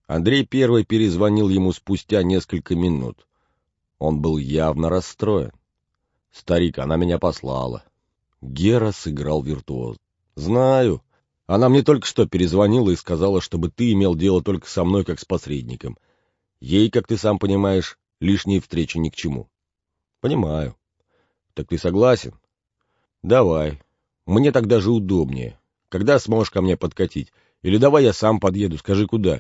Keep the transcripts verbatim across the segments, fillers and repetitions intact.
Андрей Первый перезвонил ему спустя несколько минут. Он был явно расстроен. «Старик, она меня послала». Гера сыграл виртуоз. «Знаю. Она мне только что перезвонила и сказала, чтобы ты имел дело только со мной, как с посредником. Ей, как ты сам понимаешь, лишние встречи ни к чему». «Понимаю. Так ты согласен?» «Давай. Мне так даже удобнее. Когда сможешь ко мне подкатить? Или давай я сам подъеду, скажи, куда.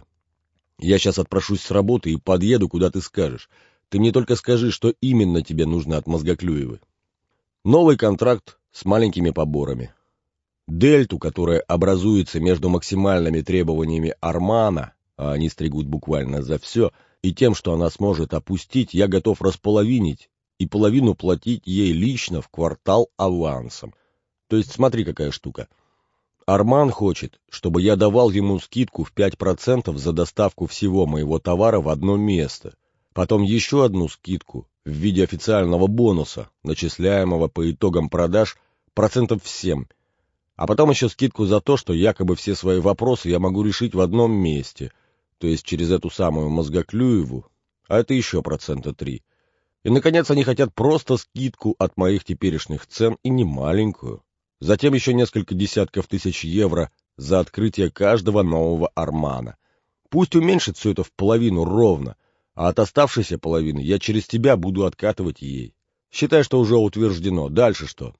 Я сейчас отпрошусь с работы и подъеду, куда ты скажешь. Ты мне только скажи, что именно тебе нужно от Мозгоклюевой». Новый контракт с маленькими поборами. Дельту, которая образуется между максимальными требованиями Армана, а они стригут буквально за все, и тем, что она сможет опустить, я готов располовинить и половину платить ей лично в квартал авансом. То есть смотри, какая штука. Арман хочет, чтобы я давал ему скидку в пять процентов за доставку всего моего товара в одно место. Потом еще одну скидку в виде официального бонуса, начисляемого по итогам продаж процентов в семь. А потом еще скидку за то, что якобы все свои вопросы я могу решить в одном месте, то есть через эту самую Мозгоклюеву, а это еще процента три. И, наконец, они хотят просто скидку от моих теперешних цен и не маленькую. Затем еще несколько десятков тысяч евро за открытие каждого нового Армана. Пусть уменьшит все это в половину ровно, а от оставшейся половины я через тебя буду откатывать ей. Считай, что уже утверждено. Дальше что?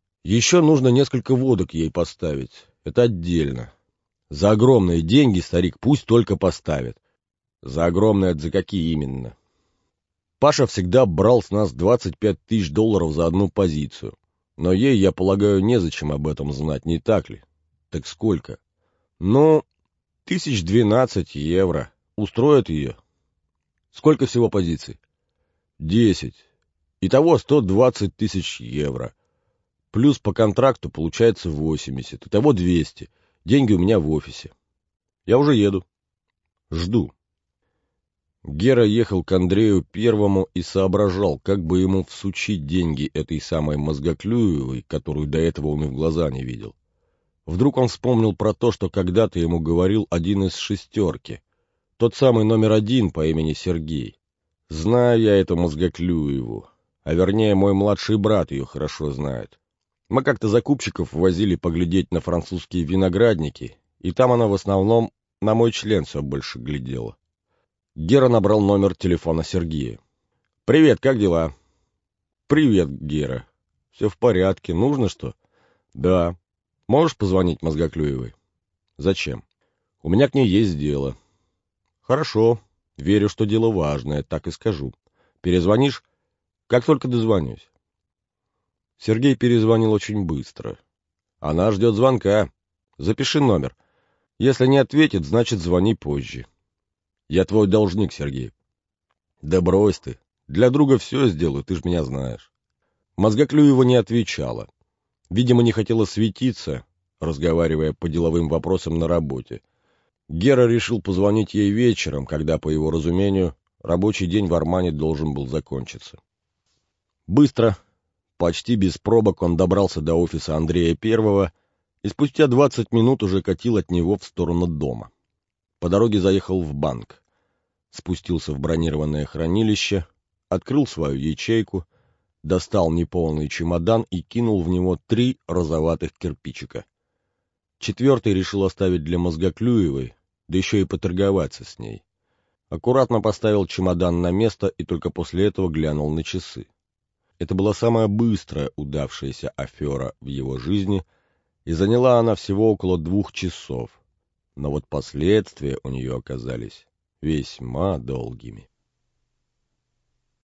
Еще нужно несколько водок ей поставить. Это отдельно. За огромные деньги, старик, пусть только поставит. За огромные, это за какие именно? Паша всегда брал с нас двадцать пять тысяч долларов за одну позицию. Но ей, я полагаю, незачем об этом знать, не так ли? Так сколько? Ну, тысяч двенадцать евро. Устроит ее? Сколько всего позиций? Десять. Итого сто двадцать тысяч евро. Плюс по контракту получается восемьдесят. Итого двести. Деньги у меня в офисе. Я уже еду. Жду. Гера ехал к Андрею Первому и соображал, как бы ему всучить деньги этой самой Мозгоклюевой, которую до этого он и в глаза не видел. Вдруг он вспомнил про то, что когда-то ему говорил один из шестерки. Тот самый номер один по имени Сергей. Знаю я эту Мозгоклюеву. А вернее, мой младший брат ее хорошо знает. Мы как-то закупщиков возили поглядеть на французские виноградники, и там она в основном на мой член все больше глядела. Гера набрал номер телефона Сергея. «Привет, как дела?» «Привет, Гера. Все в порядке. Нужно что?» «Да. Можешь позвонить Мозгоклюевой?» «Зачем?» «У меня к ней есть дело». «Хорошо. Верю, что дело важное, так и скажу. Перезвонишь?» «Как только дозвонюсь». Сергей перезвонил очень быстро. «Она ждет звонка. Запиши номер. Если не ответит, значит, звони позже. Я твой должник, Сергей». «Да брось ты. Для друга все сделаю, ты ж меня знаешь». Мозгоклюева не отвечала. Видимо, не хотела светиться, разговаривая по деловым вопросам на работе. Гера решил позвонить ей вечером, когда, по его разумению, рабочий день в Армане должен был закончиться. Быстро, почти без пробок, он добрался до офиса Андрея Первого и спустя двадцать минут уже катил от него в сторону дома. По дороге заехал в банк, спустился в бронированное хранилище, открыл свою ячейку, достал неполный чемодан и кинул в него три розоватых кирпичика. Четвертый решил оставить для Мозгоклюевой, да еще и поторговаться с ней. Аккуратно поставил чемодан на место и только после этого глянул на часы. Это была самая быстрая удавшаяся афера в его жизни, и заняла она всего около двух часов. Но вот последствия у нее оказались весьма долгими.